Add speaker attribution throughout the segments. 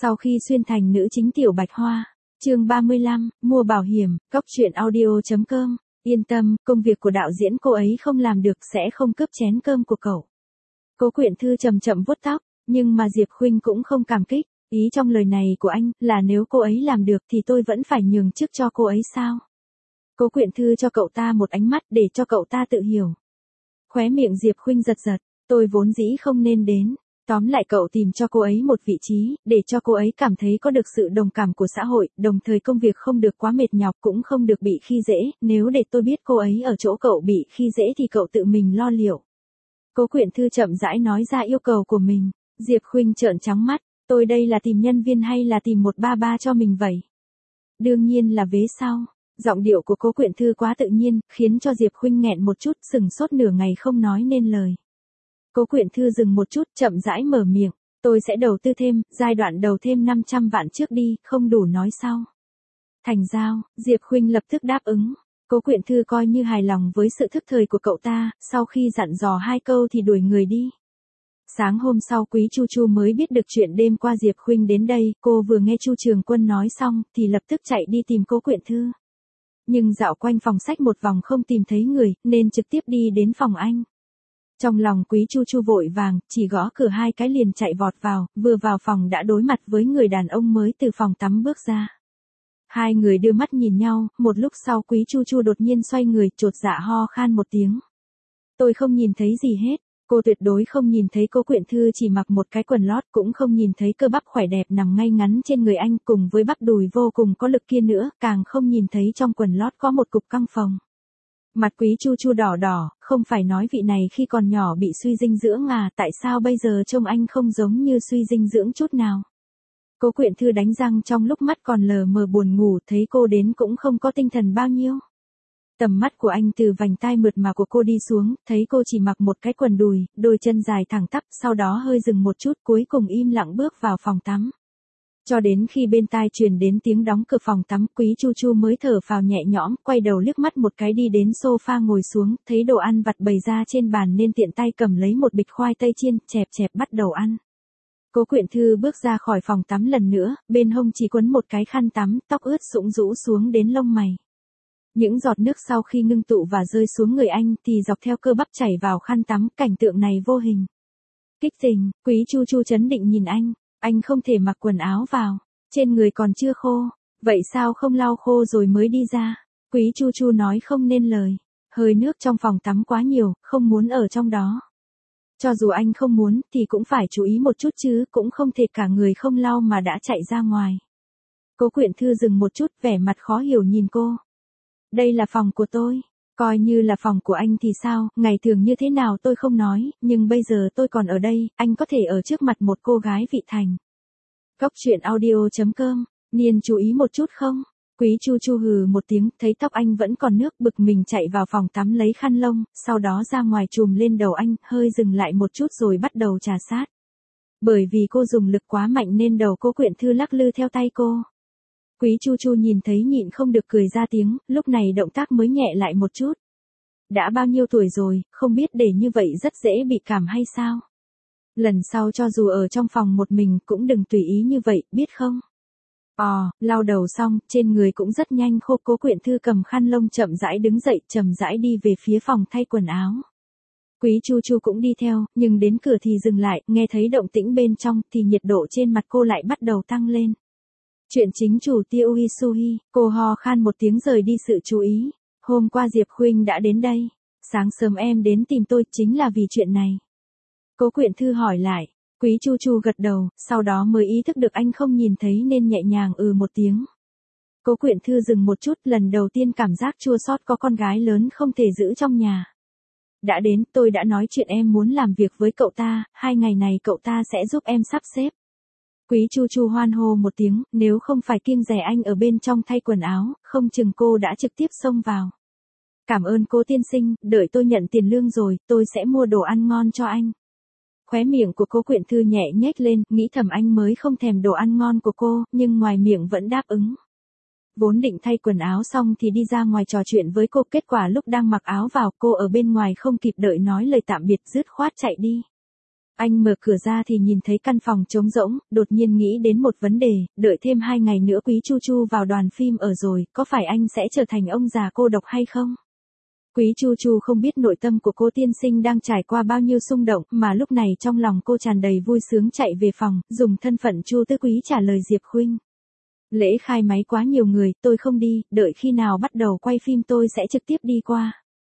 Speaker 1: Sau khi xuyên thành nữ chính Tiểu Bạch Hoa, chương 35, mua bảo hiểm, cóc truyện audio.com, yên tâm, công việc của đạo diễn cô ấy không làm được sẽ không cướp chén cơm của cậu. Cố Quyện Thư chậm chậm vuốt tóc, nhưng mà Diệp Khuynh cũng không cảm kích, ý trong lời này của anh là nếu cô ấy làm được thì tôi vẫn phải nhường chức cho cô ấy sao? Cố Quyện Thư cho cậu ta một ánh mắt để cho cậu ta tự hiểu. Khóe miệng Diệp Khuynh giật giật, tôi vốn dĩ không nên đến. Tóm lại cậu tìm cho cô ấy một vị trí, để cho cô ấy cảm thấy có được sự đồng cảm của xã hội, đồng thời công việc không được quá mệt nhọc cũng không được bị khi dễ, nếu để tôi biết cô ấy ở chỗ cậu bị khi dễ thì cậu tự mình lo liệu. Cố Quyện Thư chậm rãi nói ra yêu cầu của mình, Diệp Khuynh trợn trắng mắt, tôi đây là tìm nhân viên hay là tìm một ba ba cho mình vậy? Đương nhiên là vế sau. Giọng điệu của Cố Quyện Thư quá tự nhiên, khiến cho Diệp Khuynh nghẹn một chút, sừng sốt nửa ngày không nói nên lời. Cố Quyện Thư dừng một chút, chậm rãi mở miệng, tôi sẽ đầu tư thêm, giai đoạn đầu thêm 500 vạn trước đi, không đủ nói sau. Thành giao, Diệp Khuynh lập tức đáp ứng. Cố Quyện Thư coi như hài lòng với sự thức thời của cậu ta, sau khi dặn dò 2 câu thì đuổi người đi. Sáng hôm sau Quý Chu Chu mới biết được chuyện đêm qua Diệp Khuynh đến đây, cô vừa nghe Chu Trường Quân nói xong thì lập tức chạy đi tìm Cố Quyện Thư. Nhưng dạo quanh phòng sách một vòng không tìm thấy người, nên trực tiếp đi đến phòng anh. Trong lòng Quý Chu Chu vội vàng, chỉ gõ cửa 2 cái liền chạy vọt vào, vừa vào phòng đã đối mặt với người đàn ông mới từ phòng tắm bước ra. Hai người đưa mắt nhìn nhau, một lúc sau Quý Chu Chu đột nhiên xoay người, chột dạ ho khan một tiếng. Tôi không nhìn thấy gì hết, cô tuyệt đối không nhìn thấy Cố Quyện Thư chỉ mặc một cái quần lót, cũng không nhìn thấy cơ bắp khỏe đẹp nằm ngay ngắn trên người anh cùng với bắp đùi vô cùng có lực kia nữa, càng không nhìn thấy trong quần lót có một cục căng phồng. Mặt Quý Chu Chu đỏ đỏ, không phải nói vị này khi còn nhỏ bị suy dinh dưỡng à, tại sao bây giờ trông anh không giống như suy dinh dưỡng chút nào. Cố Quyện Thư đánh răng trong lúc mắt còn lờ mờ buồn ngủ, thấy cô đến cũng không có tinh thần bao nhiêu. Tầm mắt của anh từ vành tai mượt mà của cô đi xuống, thấy cô chỉ mặc một cái quần đùi, đôi chân dài thẳng tắp, sau đó hơi dừng một chút cuối cùng im lặng bước vào phòng tắm. Cho đến khi bên tai truyền đến tiếng đóng cửa phòng tắm, Quý Chu Chu mới thở phào nhẹ nhõm, quay đầu liếc mắt một cái đi đến sofa ngồi xuống, thấy đồ ăn vặt bày ra trên bàn nên tiện tay cầm lấy một bịch khoai tây chiên, chẹp chẹp bắt đầu ăn. Cố Quyện Thư bước ra khỏi phòng tắm lần nữa, bên hông chỉ quấn một cái khăn tắm, tóc ướt sũng rũ xuống đến lông mày. Những giọt nước sau khi ngưng tụ và rơi xuống người anh thì dọc theo cơ bắp chảy vào khăn tắm, cảnh tượng này vô hình. Kích tình, Quý Chu Chu trấn định nhìn anh không thể mặc quần áo vào, trên người còn chưa khô, vậy sao không lau khô rồi mới đi ra? Quý Chu Chu nói không nên lời, hơi nước trong phòng tắm quá nhiều, không muốn ở trong đó. Cho dù anh không muốn thì cũng phải chú ý một chút chứ, cũng không thể cả người không lau mà đã chạy ra ngoài. Cố Quyện Thư dừng một chút, vẻ mặt khó hiểu nhìn cô. Đây là phòng của tôi, coi như là phòng của anh thì sao, ngày thường như thế nào tôi không nói, nhưng bây giờ tôi còn ở đây, anh có thể ở trước mặt một cô gái vị thành. Cóc truyện audio.com, Niên chú ý một chút không? Quý Chu Chu hừ một tiếng, thấy tóc anh vẫn còn nước, bực mình chạy vào phòng tắm lấy khăn lông, sau đó ra ngoài chùm lên đầu anh, hơi dừng lại một chút rồi bắt đầu trà sát. Bởi vì cô dùng lực quá mạnh nên đầu Cố Quyện Thư lắc lư theo tay cô. Quý Chu Chu nhìn thấy nhịn không được cười ra tiếng, lúc này động tác mới nhẹ lại một chút. Đã bao nhiêu tuổi rồi, không biết để như vậy rất dễ bị cảm hay sao? Lần sau cho dù ở trong phòng một mình cũng đừng tùy ý như vậy, biết không? Lau đầu xong, trên người cũng rất nhanh khô. Cố Quyện Thư cầm khăn lông chậm rãi đứng dậy, chậm rãi đi về phía phòng thay quần áo. Quý Chu Chu cũng đi theo, nhưng đến cửa thì dừng lại, nghe thấy động tĩnh bên trong thì nhiệt độ trên mặt cô lại bắt đầu tăng lên. Chuyện chính chủ Tiêu Isuhi, cô ho khan một tiếng rời đi sự chú ý. Hôm qua Diệp Khuynh đã đến đây, sáng sớm em đến tìm tôi chính là vì chuyện này. Cố Quyện Thư hỏi lại, Quý Chu Chu gật đầu, sau đó mới ý thức được anh không nhìn thấy nên nhẹ nhàng một tiếng. Cố Quyện Thư dừng một chút, lần đầu tiên cảm giác chua xót có con gái lớn không thể giữ trong nhà. Đã đến, tôi đã nói chuyện em muốn làm việc với cậu ta, 2 ngày này cậu ta sẽ giúp em sắp xếp. Quý Chu Chu hoan hô một tiếng, nếu không phải kiêng dè anh ở bên trong thay quần áo, không chừng cô đã trực tiếp xông vào. Cảm ơn cô tiên sinh, đợi tôi nhận tiền lương rồi, tôi sẽ mua đồ ăn ngon cho anh. Khóe miệng của Cố Quyện Thư nhẹ nhếch lên, nghĩ thầm anh mới không thèm đồ ăn ngon của cô, nhưng ngoài miệng vẫn đáp ứng. Vốn định thay quần áo xong thì đi ra ngoài trò chuyện với cô, kết quả lúc đang mặc áo vào, cô ở bên ngoài không kịp đợi nói lời tạm biệt dứt khoát chạy đi. Anh mở cửa ra thì nhìn thấy căn phòng trống rỗng, đột nhiên nghĩ đến một vấn đề, đợi thêm 2 ngày nữa Quý Chu Chu vào đoàn phim ở rồi, có phải anh sẽ trở thành ông già cô độc hay không? Quý Chu Chu không biết nội tâm của cô tiên sinh đang trải qua bao nhiêu xung động, mà lúc này trong lòng cô tràn đầy vui sướng chạy về phòng, dùng thân phận Chu Tứ Quý trả lời Diệp Khuynh. Lễ khai máy quá nhiều người, tôi không đi, đợi khi nào bắt đầu quay phim tôi sẽ trực tiếp đi qua.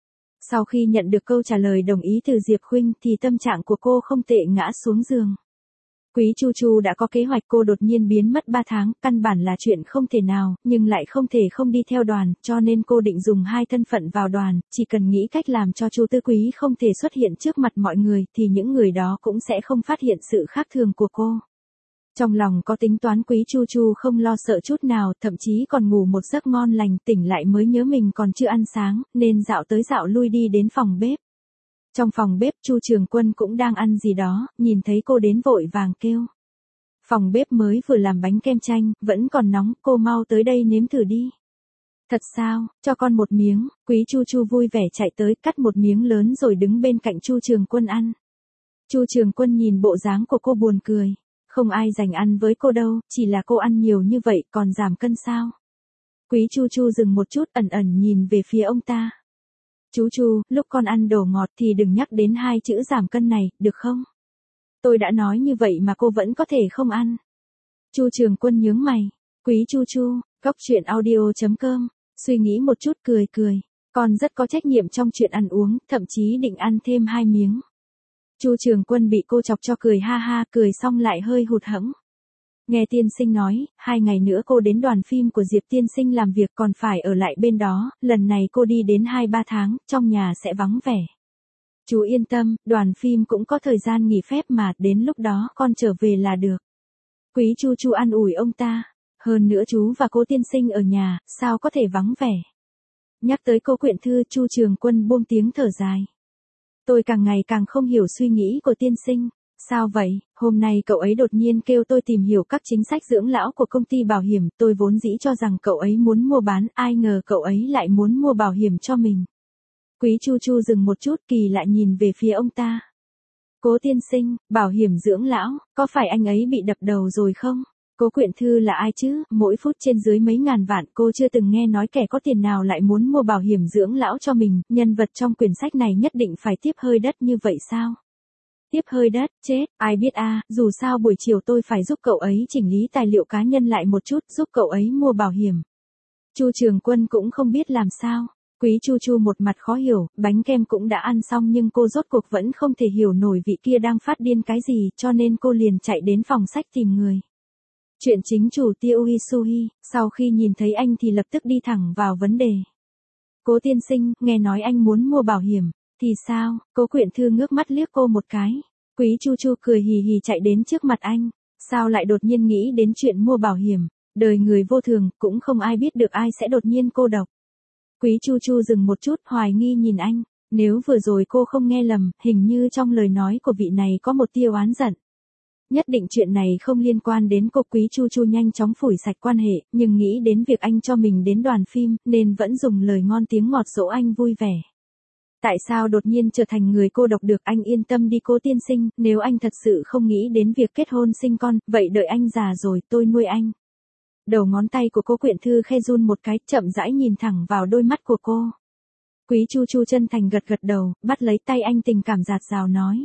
Speaker 1: Sau khi nhận được câu trả lời đồng ý từ Diệp Khuynh thì tâm trạng của cô không tệ, ngã xuống giường. Quý Chu Chu đã có kế hoạch, cô đột nhiên biến mất 3 tháng, căn bản là chuyện không thể nào, nhưng lại không thể không đi theo đoàn, cho nên cô định dùng 2 thân phận vào đoàn, chỉ cần nghĩ cách làm cho Chu Tứ Quý không thể xuất hiện trước mặt mọi người thì những người đó cũng sẽ không phát hiện sự khác thường của cô. Trong lòng có tính toán, Quý Chu Chu không lo sợ chút nào, thậm chí còn ngủ một giấc ngon lành, tỉnh lại mới nhớ mình còn chưa ăn sáng, nên dạo tới dạo lui đi đến phòng bếp. Trong phòng bếp Chu Trường Quân cũng đang ăn gì đó, nhìn thấy cô đến vội vàng kêu. Phòng bếp mới vừa làm bánh kem chanh, vẫn còn nóng, cô mau tới đây nếm thử đi. Thật sao, cho con một miếng, Quý Chu Chu vui vẻ chạy tới, cắt một miếng lớn rồi đứng bên cạnh Chu Trường Quân ăn. Chu Trường Quân nhìn bộ dáng của cô buồn cười. Không ai dành ăn với cô đâu, chỉ là cô ăn nhiều như vậy còn giảm cân sao? Quý Chu Chu dừng một chút, ẩn ẩn nhìn về phía ông ta. Chú Chu, lúc con ăn đồ ngọt thì đừng nhắc đến 2 chữ giảm cân này, được không? Tôi đã nói như vậy mà cô vẫn có thể không ăn. Chu Trường Quân nhướng mày. Quý Chu Chu, coctruyện.audio.com, suy nghĩ một chút cười cười. Con rất có trách nhiệm trong chuyện ăn uống, thậm chí định ăn thêm 2 miếng. Chu Trường Quân bị cô chọc cho cười ha ha, cười xong lại hơi hụt hẫng. Nghe tiên sinh nói, 2 ngày nữa cô đến đoàn phim của Diệp tiên sinh làm việc, còn phải ở lại bên đó, lần này cô đi đến 2-3 tháng, trong nhà sẽ vắng vẻ. Chú yên tâm, đoàn phim cũng có thời gian nghỉ phép mà, đến lúc đó con trở về là được. Quý Chu Chu an ủi ông ta, hơn nữa chú và cô tiên sinh ở nhà, sao có thể vắng vẻ. Nhắc tới Cố Quyện Thư, Chu Trường Quân buông tiếng thở dài. Tôi càng ngày càng không hiểu suy nghĩ của tiên sinh. Sao vậy, hôm nay cậu ấy đột nhiên kêu tôi tìm hiểu các chính sách dưỡng lão của công ty bảo hiểm, tôi vốn dĩ cho rằng cậu ấy muốn mua bán, ai ngờ cậu ấy lại muốn mua bảo hiểm cho mình. Quý Chu Chu dừng một chút, kỳ lại nhìn về phía ông ta. Cố tiên sinh, bảo hiểm dưỡng lão, có phải anh ấy bị đập đầu rồi không? Cố Quyện Thư là ai chứ, mỗi phút trên dưới mấy ngàn vạn, cô chưa từng nghe nói kẻ có tiền nào lại muốn mua bảo hiểm dưỡng lão cho mình, nhân vật trong quyển sách này nhất định phải tiếp hơi đất như vậy sao? Tiếp hơi đất, chết, ai biết dù sao buổi chiều tôi phải giúp cậu ấy chỉnh lý tài liệu cá nhân lại một chút, giúp cậu ấy mua bảo hiểm. Chu Trường Quân cũng không biết làm sao. Quý Chu Chu một mặt khó hiểu, bánh kem cũng đã ăn xong nhưng cô rốt cuộc vẫn không thể hiểu nổi vị kia đang phát điên cái gì, cho nên cô liền chạy đến phòng sách tìm người. Chuyện chính chủ Tiêu Uy Suhi, sau khi nhìn thấy anh thì lập tức đi thẳng vào vấn đề. Cố tiên sinh, nghe nói anh muốn mua bảo hiểm. Thì sao? Cố Quyện Thư ngước mắt liếc cô một cái. Quý Chu Chu cười hì hì chạy đến trước mặt anh. Sao lại đột nhiên nghĩ đến chuyện mua bảo hiểm? Đời người vô thường, cũng không ai biết được ai sẽ đột nhiên cô độc. Quý Chu Chu dừng một chút, hoài nghi nhìn anh. Nếu vừa rồi cô không nghe lầm, hình như trong lời nói của vị này có một tia oán giận. Nhất định chuyện này không liên quan đến cô. Quý Chu Chu nhanh chóng phủi sạch quan hệ, nhưng nghĩ đến việc anh cho mình đến đoàn phim, nên vẫn dùng lời ngon tiếng ngọt dỗ anh vui vẻ. Tại sao đột nhiên trở thành người cô độc được? Anh yên tâm đi Cố tiên sinh, nếu anh thật sự không nghĩ đến việc kết hôn sinh con, vậy đợi anh già rồi tôi nuôi anh. Đầu ngón tay của Cố Quyện Thư khe run một cái, chậm rãi nhìn thẳng vào đôi mắt của cô. Quý Chu Chu chân thành gật gật đầu, bắt lấy tay anh tình cảm dạt dào nói.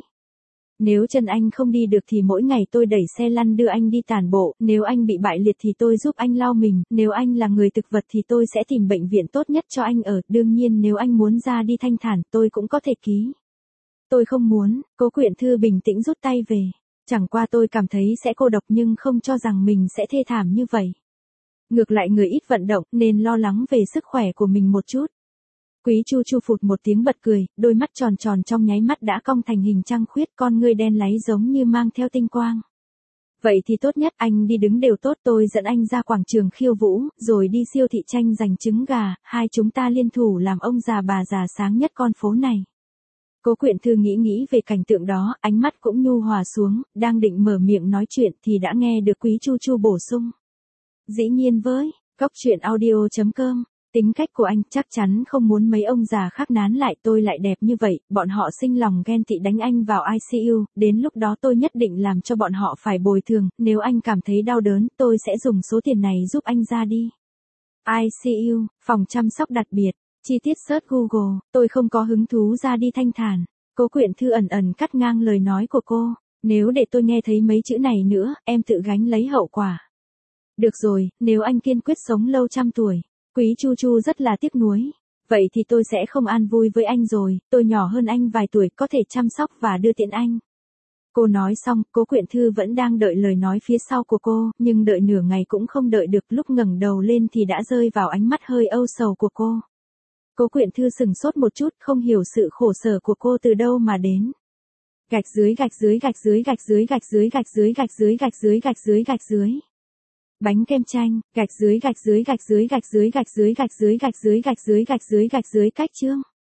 Speaker 1: Nếu chân anh không đi được thì mỗi ngày tôi đẩy xe lăn đưa anh đi tản bộ, nếu anh bị bại liệt thì tôi giúp anh lau mình, nếu anh là người thực vật thì tôi sẽ tìm bệnh viện tốt nhất cho anh ở, đương nhiên nếu anh muốn ra đi thanh thản tôi cũng có thể ký. Tôi không muốn, Cố Quyện Thư bình tĩnh rút tay về. Chẳng qua tôi cảm thấy sẽ cô độc nhưng không cho rằng mình sẽ thê thảm như vậy. Ngược lại người ít vận động nên lo lắng về sức khỏe của mình một chút. Quý Chu Chu phụt một tiếng bật cười, đôi mắt tròn tròn trong nháy mắt đã cong thành hình trăng khuyết, con ngươi đen láy giống như mang theo tinh quang. Vậy thì tốt nhất, anh đi đứng đều tốt, tôi dẫn anh ra quảng trường khiêu vũ, rồi đi siêu thị tranh giành trứng gà, hai chúng ta liên thủ làm ông già bà già sáng nhất con phố này. Cố Quyện Thư nghĩ về cảnh tượng đó, ánh mắt cũng nhu hòa xuống, đang định mở miệng nói chuyện thì đã nghe được Quý Chu Chu bổ sung. Dĩ nhiên với, coctruyện.audio.com. Tính cách của anh chắc chắn không muốn mấy ông già khác nán lại tôi lại đẹp như vậy, bọn họ sinh lòng ghen tị đánh anh vào ICU, đến lúc đó tôi nhất định làm cho bọn họ phải bồi thường, nếu anh cảm thấy đau đớn, tôi sẽ dùng số tiền này giúp anh ra đi. ICU, phòng chăm sóc đặc biệt, chi tiết search Google, tôi không có hứng thú ra đi thanh thản. Cố Quyện Thư ẩn ẩn cắt ngang lời nói của cô, nếu để tôi nghe thấy mấy chữ này nữa, em tự gánh lấy hậu quả. Được rồi, nếu anh kiên quyết sống lâu trăm tuổi. Quý Chu Chu rất là tiếc nuối. Vậy thì tôi sẽ không an vui với anh rồi, tôi nhỏ hơn anh vài tuổi, có thể chăm sóc và đưa tiện anh. Cô nói xong, Cố Quyện Thư vẫn đang đợi lời nói phía sau của cô, nhưng đợi nửa ngày cũng không đợi được, lúc ngẩng đầu lên thì đã rơi vào ánh mắt hơi âu sầu của cô. Cố Quyện Thư sửng sốt một chút, không hiểu sự khổ sở của cô từ đâu mà đến. Gạch dưới gạch dưới gạch dưới gạch dưới gạch dưới gạch dưới gạch dưới gạch dưới gạch dưới gạch dưới. Bánh kem chanh, gạch dưới gạch dưới gạch dưới gạch dưới gạch dưới gạch dưới gạch dưới gạch dưới gạch dưới cách chương.